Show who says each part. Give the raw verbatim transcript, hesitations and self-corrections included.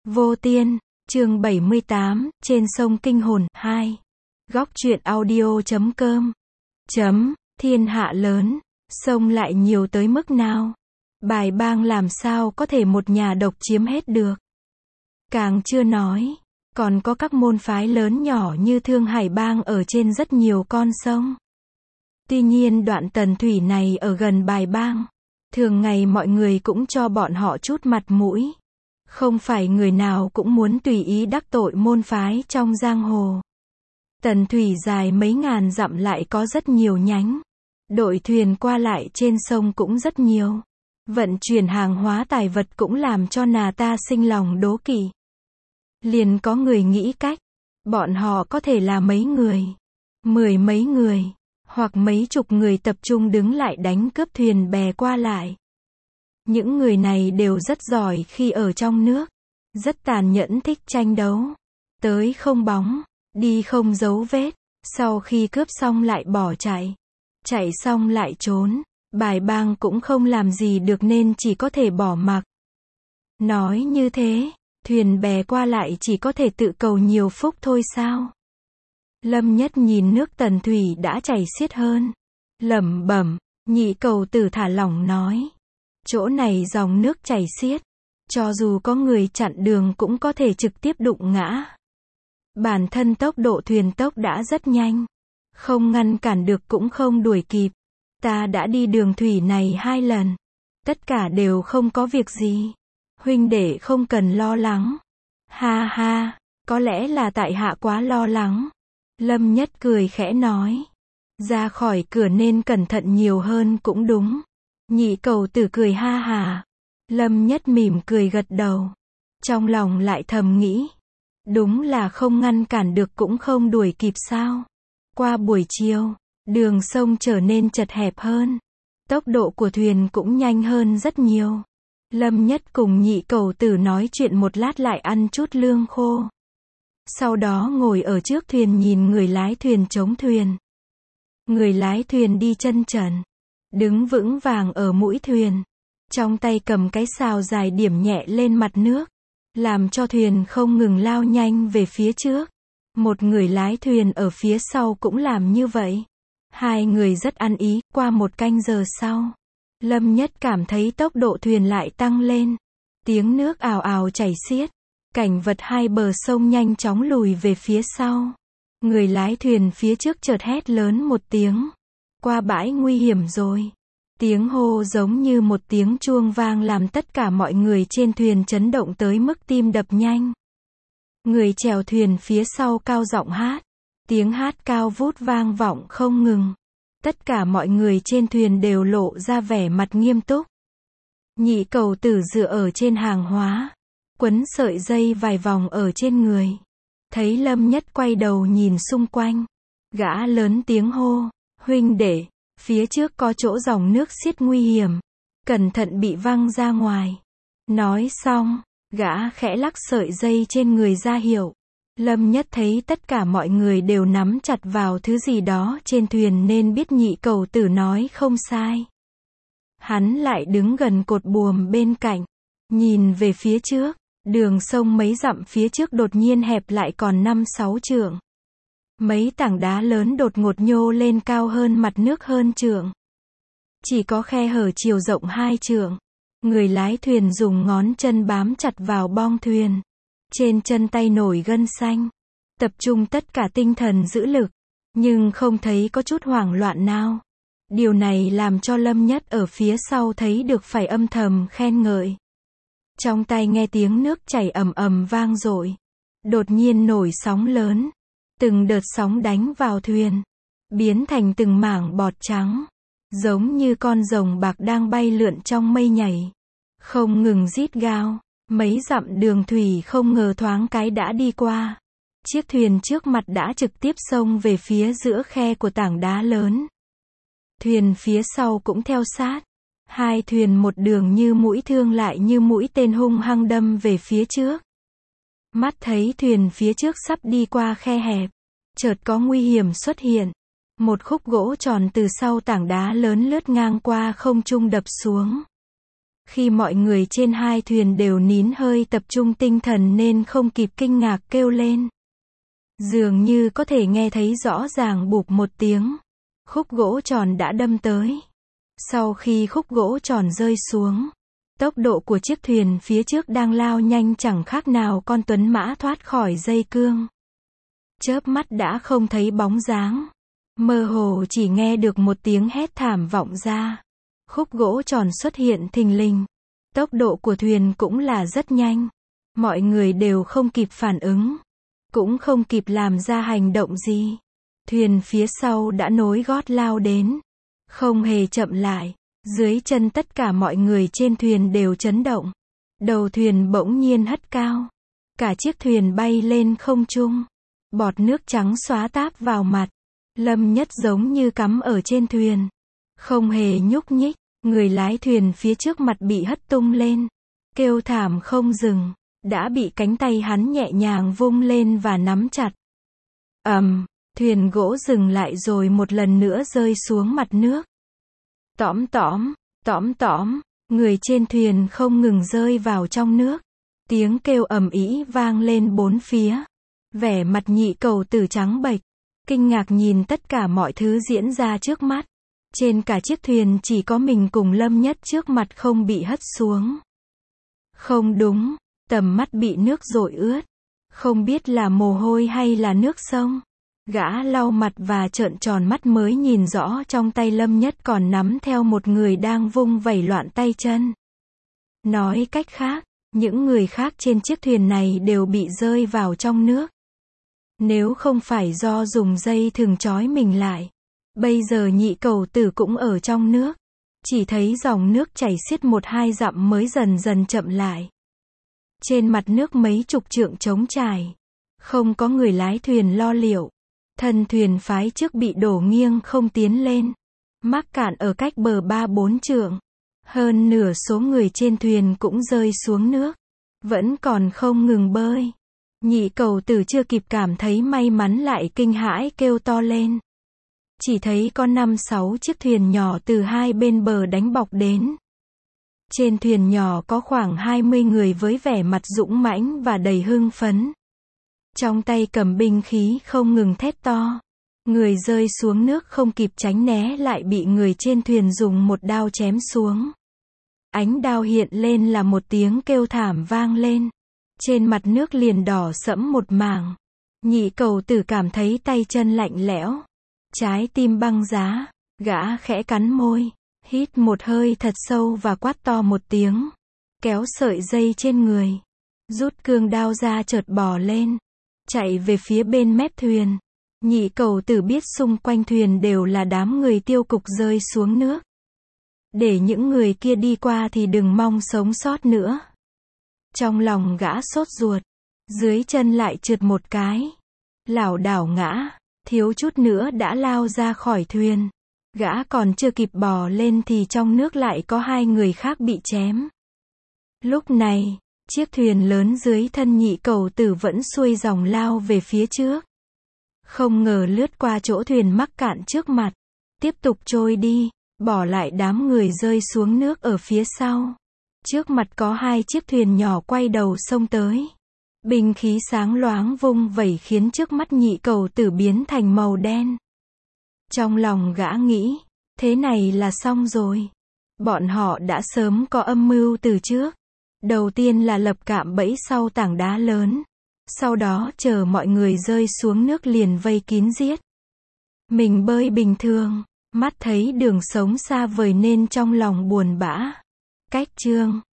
Speaker 1: Vô Tiên, chương bảy mươi tám, trên sông Kinh Hồn, hai. Góc truyện audio chấm com. Chấm, thiên hạ lớn, sông lại nhiều tới mức nào? Bài Bang làm sao có thể một nhà độc chiếm hết được? Càng chưa nói, còn có các môn phái lớn nhỏ như Thương Hải Bang ở trên rất nhiều con sông. Tuy nhiên đoạn tần thủy này ở gần Bài Bang, thường ngày mọi người cũng cho bọn họ chút mặt mũi. Không phải người nào cũng muốn tùy ý đắc tội môn phái trong giang hồ. Tần thủy dài mấy ngàn dặm lại có rất nhiều nhánh. Đội thuyền qua lại trên sông cũng rất nhiều. Vận chuyển hàng hóa tài vật cũng làm cho nà ta sinh lòng đố kỵ. Liền có người nghĩ cách. Bọn họ có thể là mấy người. Mười mấy người. Hoặc mấy chục người tập trung đứng lại đánh cướp thuyền bè qua lại. Những người này đều rất giỏi khi ở trong nước. Rất tàn nhẫn, thích tranh đấu. Tới không bóng. Đi không dấu vết. Sau khi cướp xong lại bỏ chạy. Chạy xong lại trốn. Bài Bang cũng không làm gì được nên chỉ có thể bỏ mặc. Nói như thế, thuyền bè qua lại chỉ có thể tự cầu nhiều phúc thôi sao? Lâm Nhất nhìn nước tần thủy đã chảy xiết hơn. Lẩm bẩm, Nhị Cầu Tử thả lỏng nói. Chỗ này dòng nước chảy xiết. Cho dù có người chặn đường cũng có thể trực tiếp đụng ngã. Bản thân tốc độ thuyền tốc đã rất nhanh. Không ngăn cản được cũng không đuổi kịp. Ta đã đi đường thủy này hai lần. Tất cả đều không có việc gì. Huynh đệ không cần lo lắng. Ha ha, có lẽ là tại hạ quá lo lắng. Lâm Nhất cười khẽ nói. Ra khỏi cửa nên cẩn thận nhiều hơn cũng đúng. Nhị Cầu Tử cười ha hà. Lâm Nhất mỉm cười gật đầu. Trong lòng lại thầm nghĩ. Đúng là không ngăn cản được cũng không đuổi kịp sao. Qua buổi chiều, đường sông trở nên chật hẹp hơn. Tốc độ của thuyền cũng nhanh hơn rất nhiều. Lâm Nhất cùng Nhị Cầu Tử nói chuyện một lát lại ăn chút lương khô. Sau đó ngồi ở trước thuyền nhìn người lái thuyền chống thuyền. Người lái thuyền đi chân trần. Đứng vững vàng ở mũi thuyền. Trong tay cầm cái sào dài điểm nhẹ lên mặt nước. Làm cho thuyền không ngừng lao nhanh về phía trước. Một người lái thuyền ở phía sau cũng làm như vậy. Hai người rất ăn ý. Qua một canh giờ sau, Lâm Nhất cảm thấy tốc độ thuyền lại tăng lên. Tiếng nước ào ào chảy xiết. Cảnh vật hai bờ sông nhanh chóng lùi về phía sau. Người lái thuyền phía trước chợt hét lớn một tiếng. Qua bãi nguy hiểm rồi. Tiếng hô giống như một tiếng chuông vang làm tất cả mọi người trên thuyền chấn động tới mức tim đập nhanh. Người chèo thuyền phía sau cao giọng hát. Tiếng hát cao vút vang vọng không ngừng. Tất cả mọi người trên thuyền đều lộ ra vẻ mặt nghiêm túc. Nhị Cầu Tử dựa ở trên hàng hóa. Quấn sợi dây vài vòng ở trên người. Thấy Lâm Nhất quay đầu nhìn xung quanh. Gã lớn tiếng hô. Huynh đệ, phía trước có chỗ dòng nước xiết nguy hiểm. Cẩn thận bị văng ra ngoài. Nói xong, gã khẽ lắc sợi dây trên người ra hiệu. Lâm Nhất thấy tất cả mọi người đều nắm chặt vào thứ gì đó trên thuyền nên biết Nhị Cầu Tử nói không sai. Hắn lại đứng gần cột buồm bên cạnh. Nhìn về phía trước. Đường sông mấy dặm phía trước đột nhiên hẹp lại còn năm sáu trượng. Mấy tảng đá lớn đột ngột nhô lên cao hơn mặt nước hơn trượng. Chỉ có khe hở chiều rộng hai trượng. Người lái thuyền dùng ngón chân bám chặt vào bong thuyền. Trên chân tay nổi gân xanh. Tập trung tất cả tinh thần giữ lực. Nhưng không thấy có chút hoảng loạn nào. Điều này làm cho Lâm Nhất ở phía sau thấy được phải âm thầm khen ngợi. Trong tay nghe tiếng nước chảy ầm ầm vang dội. Đột nhiên nổi sóng lớn. Từng đợt sóng đánh vào thuyền. Biến thành từng mảng bọt trắng. Giống như con rồng bạc đang bay lượn trong mây nhảy. Không ngừng rít gào. Mấy dặm đường thủy không ngờ thoáng cái đã đi qua. Chiếc thuyền trước mặt đã trực tiếp xông về phía giữa khe của tảng đá lớn. Thuyền phía sau cũng theo sát. Hai thuyền một đường như mũi thương lại như mũi tên hung hăng đâm về phía trước. Mắt thấy thuyền phía trước sắp đi qua khe hẹp. Chợt có nguy hiểm xuất hiện. Một khúc gỗ tròn từ sau tảng đá lớn lướt ngang qua không trung đập xuống. Khi mọi người trên hai thuyền đều nín hơi tập trung tinh thần nên không kịp kinh ngạc kêu lên. Dường như có thể nghe thấy rõ ràng bụp một tiếng. Khúc gỗ tròn đã đâm tới. Sau khi khúc gỗ tròn rơi xuống, tốc độ của chiếc thuyền phía trước đang lao nhanh chẳng khác nào con tuấn mã thoát khỏi dây cương. Chớp mắt đã không thấy bóng dáng. Mơ hồ chỉ nghe được một tiếng hét thảm vọng ra. Khúc gỗ tròn xuất hiện thình lình. Tốc độ của thuyền cũng là rất nhanh. Mọi người đều không kịp phản ứng. Cũng không kịp làm ra hành động gì. Thuyền phía sau đã nối gót lao đến. Không hề chậm lại. Dưới chân tất cả mọi người trên thuyền đều chấn động. Đầu thuyền bỗng nhiên hất cao. Cả chiếc thuyền bay lên không trung. Bọt nước trắng xóa táp vào mặt. Lâm Nhất giống như cắm ở trên thuyền. Không hề nhúc nhích. Người lái thuyền phía trước mặt bị hất tung lên. Kêu thảm không dừng. Đã bị cánh tay hắn nhẹ nhàng vung lên và nắm chặt. ầm, thuyền gỗ dừng lại rồi một lần nữa rơi xuống mặt nước. Tõm tõm, tõm tõm, người trên thuyền không ngừng rơi vào trong nước. Tiếng kêu ầm ĩ vang lên bốn phía. Vẻ mặt Nhị Cầu Tử trắng bệch, kinh ngạc nhìn tất cả mọi thứ diễn ra trước mắt. Trên cả chiếc thuyền chỉ có mình cùng Lâm Nhất trước mặt không bị hất xuống. Không đúng, tầm mắt bị nước dội ướt. Không biết là mồ hôi hay là nước sông. Gã lau mặt và trợn tròn mắt mới nhìn rõ trong tay Lâm Nhất còn nắm theo một người đang vung vẩy loạn tay chân. Nói cách khác, những người khác trên chiếc thuyền này đều bị rơi vào trong nước. Nếu không phải do dùng dây thừng trói mình lại, bây giờ Nhị Cầu Tử cũng ở trong nước. Chỉ thấy dòng nước chảy xiết một hai dặm mới dần dần chậm lại. Trên mặt nước mấy chục trượng trống trải. Không có người lái thuyền lo liệu. Thân thuyền phái trước bị đổ nghiêng không tiến lên. Mắc cạn ở cách bờ ba bốn trượng. Hơn nửa số người trên thuyền cũng rơi xuống nước. Vẫn còn không ngừng bơi. Nhị Cầu Tử chưa kịp cảm thấy may mắn lại kinh hãi kêu to lên. Chỉ thấy có năm sáu chiếc thuyền nhỏ từ hai bên bờ đánh bọc đến. Trên thuyền nhỏ có khoảng hai mươi người với vẻ mặt dũng mãnh và đầy hưng phấn. Trong tay cầm binh khí không ngừng thét to. Người rơi xuống nước không kịp tránh né lại bị người trên thuyền dùng một đao chém xuống. Ánh đao hiện lên là một tiếng kêu thảm vang lên. Trên mặt nước liền đỏ sẫm một mảng. Nhị Cầu Tử cảm thấy tay chân lạnh lẽo. Trái tim băng giá. Gã khẽ cắn môi. Hít một hơi thật sâu và quát to một tiếng. Kéo sợi dây trên người. Rút cương đao ra chợt bò lên. Chạy về phía bên mép thuyền. Nhị Cầu Tử biết xung quanh thuyền đều là đám người tiêu cục rơi xuống nước. Để những người kia đi qua thì đừng mong sống sót nữa. Trong lòng gã sốt ruột. Dưới chân lại trượt một cái. Lảo đảo ngã. Thiếu chút nữa đã lao ra khỏi thuyền. Gã còn chưa kịp bò lên thì trong nước lại có hai người khác bị chém. Lúc này, chiếc thuyền lớn dưới thân Nhị Cầu Tử vẫn xuôi dòng lao về phía trước. Không ngờ lướt qua chỗ thuyền mắc cạn trước mặt. Tiếp tục trôi đi, bỏ lại đám người rơi xuống nước ở phía sau. Trước mặt có hai chiếc thuyền nhỏ quay đầu xông tới. Binh khí sáng loáng vung vẩy khiến trước mắt Nhị Cầu Tử biến thành màu đen. Trong lòng gã nghĩ, thế này là xong rồi. Bọn họ đã sớm có âm mưu từ trước. Đầu tiên là lập cạm bẫy sau tảng đá lớn. Sau đó chờ mọi người rơi xuống nước liền vây kín giết. Mình bơi bình thường, mắt thấy đường sống xa vời nên trong lòng buồn bã. Cách chương